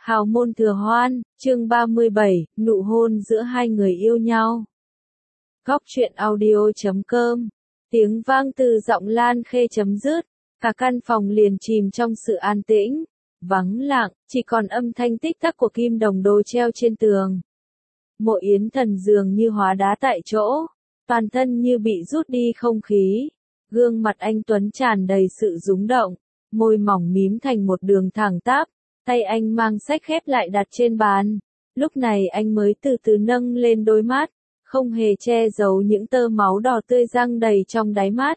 Hào môn thừa hoan, chương 37, nụ hôn giữa hai người yêu nhau. Góc truyện audio.com. Tiếng vang từ giọng Lan Khê chấm dứt, cả căn phòng liền chìm trong sự an tĩnh, vắng lặng, chỉ còn âm thanh tích tắc của kim đồng đồ treo trên tường. Mộ Yến Thần dường như hóa đá tại chỗ, toàn thân như bị rút đi không khí. Gương mặt anh tuấn tràn đầy sự rúng động, môi mỏng mím thành một đường thẳng tắp. Tay anh mang sách khép lại đặt trên bàn. Lúc này anh mới từ từ nâng lên đôi mắt, không hề che giấu những tơ máu đỏ tươi răng đầy trong đáy mắt.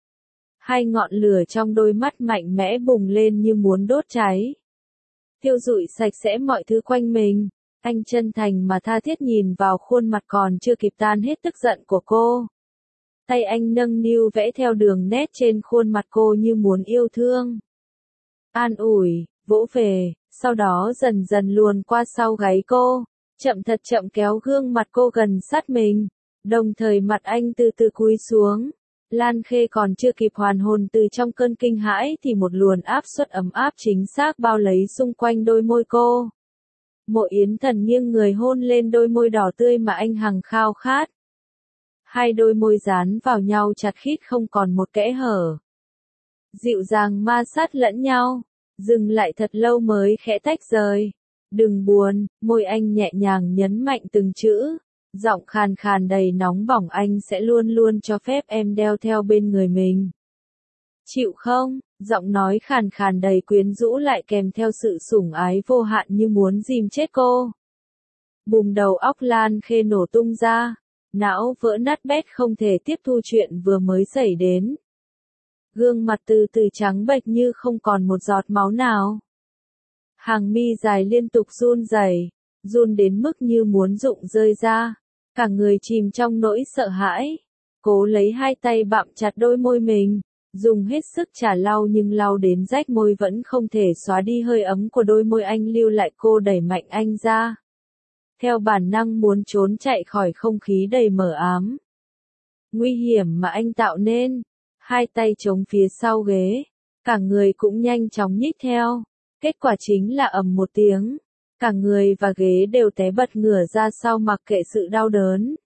Hai ngọn lửa trong đôi mắt mạnh mẽ bùng lên như muốn đốt cháy, thiêu rụi sạch sẽ mọi thứ quanh mình. Anh chân thành mà tha thiết nhìn vào khuôn mặt còn chưa kịp tan hết tức giận của cô. Tay anh nâng niu vẽ theo đường nét trên khuôn mặt cô như muốn yêu thương, an ủi, vỗ về, sau đó dần dần luồn qua sau gáy cô, chậm thật chậm kéo gương mặt cô gần sát mình, đồng thời mặt anh từ từ cúi xuống. Lan Khê còn chưa kịp hoàn hồn từ trong cơn kinh hãi thì một luồng áp suất ấm áp chính xác bao lấy xung quanh đôi môi cô. Mộ Yến Thần nghiêng người hôn lên đôi môi đỏ tươi mà anh hằng khao khát. Hai đôi môi dán vào nhau chặt khít không còn một kẽ hở, dịu dàng ma sát lẫn nhau. Dừng lại thật lâu mới khẽ tách rời. Đừng buồn, môi anh nhẹ nhàng nhấn mạnh từng chữ. Giọng khàn khàn đầy nóng bỏng, anh sẽ luôn luôn cho phép em đeo theo bên người mình. Chịu không? Giọng nói khàn khàn đầy quyến rũ lại kèm theo sự sủng ái vô hạn như muốn dìm chết cô. Bùm, đầu óc Lan Khê nổ tung ra. Não vỡ nát bét không thể tiếp thu chuyện vừa mới xảy đến. Gương mặt từ từ trắng bệch như không còn một giọt máu nào. Hàng mi dài liên tục run rẩy, run đến mức như muốn rụng rơi ra. Cả người chìm trong nỗi sợ hãi. Cố lấy hai tay bặm chặt đôi môi mình, dùng hết sức chà lau nhưng lau đến rách môi vẫn không thể xóa đi hơi ấm của đôi môi anh lưu lại. Cô đẩy mạnh anh ra, theo bản năng muốn trốn chạy khỏi không khí đầy mờ ám, nguy hiểm mà anh tạo nên. Hai tay chống phía sau ghế, cả người cũng nhanh chóng nhích theo. Kết quả chính là ầm một tiếng, cả người và ghế đều té bật ngửa ra sau mặc kệ sự đau đớn.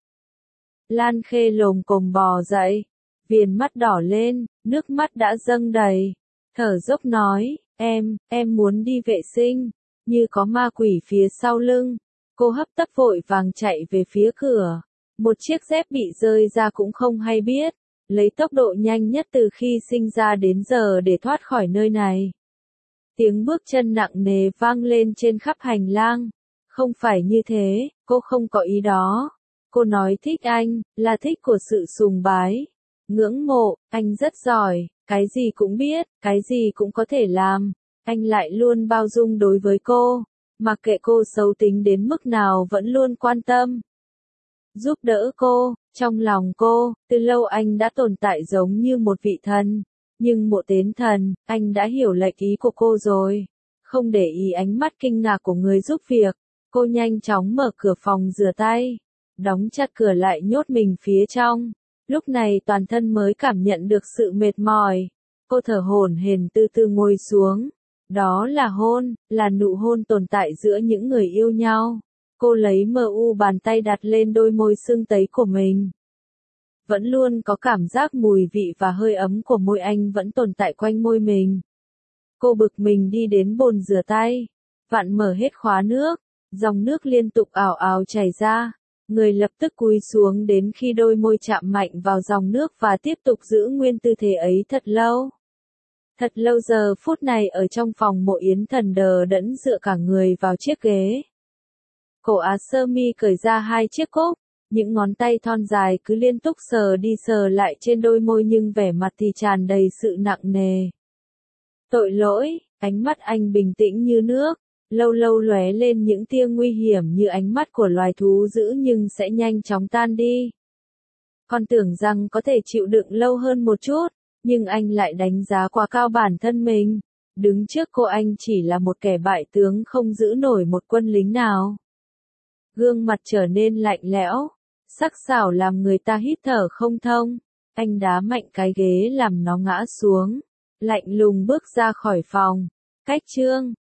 Lan Khê lồm cồm bò dậy, viền mắt đỏ lên, nước mắt đã dâng đầy, thở dốc nói, em muốn đi vệ sinh, như có ma quỷ phía sau lưng. Cô hấp tấp vội vàng chạy về phía cửa, một chiếc dép bị rơi ra cũng không hay biết. Lấy tốc độ nhanh nhất từ khi sinh ra đến giờ để thoát khỏi nơi này. Tiếng bước chân nặng nề vang lên trên khắp hành lang. Không phải như thế, cô không có ý đó. Cô nói thích anh, là thích của sự sùng bái, ngưỡng mộ. Anh rất giỏi, cái gì cũng biết, cái gì cũng có thể làm. Anh lại luôn bao dung đối với cô, mặc kệ cô xấu tính đến mức nào vẫn luôn quan tâm, giúp đỡ cô. Trong lòng cô, từ lâu anh đã tồn tại giống như một vị thần. Nhưng Mộ Yến Thần, anh đã hiểu lệnh ý của cô rồi. Không để ý ánh mắt kinh ngạc của người giúp việc, cô nhanh chóng mở cửa phòng rửa tay, đóng chặt cửa lại nhốt mình phía trong. Lúc này toàn thân mới cảm nhận được sự mệt mỏi. Cô thở hổn hển từ từ ngồi xuống. Đó là hôn, là nụ hôn tồn tại giữa những người yêu nhau. Cô lấy bàn tay đặt lên đôi môi sưng tấy của mình. Vẫn luôn có cảm giác mùi vị và hơi ấm của môi anh vẫn tồn tại quanh môi mình. Cô bực mình đi đến bồn rửa tay, vặn mở hết khóa nước, dòng nước liên tục ào ào chảy ra. Người lập tức cúi xuống đến khi đôi môi chạm mạnh vào dòng nước và tiếp tục giữ nguyên tư thế ấy thật lâu. Thật lâu. Giờ phút này ở trong phòng Mộ Yến Thần đờ đẫn dựa cả người vào chiếc ghế. Cổ áo sơ mi cởi ra hai chiếc cúc, những ngón tay thon dài cứ liên tục sờ đi sờ lại trên đôi môi nhưng vẻ mặt thì tràn đầy sự nặng nề. Tội lỗi, ánh mắt anh bình tĩnh như nước, lâu lâu lóe lên những tia nguy hiểm như ánh mắt của loài thú dữ nhưng sẽ nhanh chóng tan đi. Con tưởng rằng có thể chịu đựng lâu hơn một chút, nhưng anh lại đánh giá quá cao bản thân mình. Đứng trước cô anh chỉ là một kẻ bại tướng không giữ nổi một quân lính nào. Gương mặt trở nên lạnh lẽo, sắc sảo làm người ta hít thở không thông. Anh đá mạnh cái ghế làm nó ngã xuống, lạnh lùng bước ra khỏi phòng. Cách chương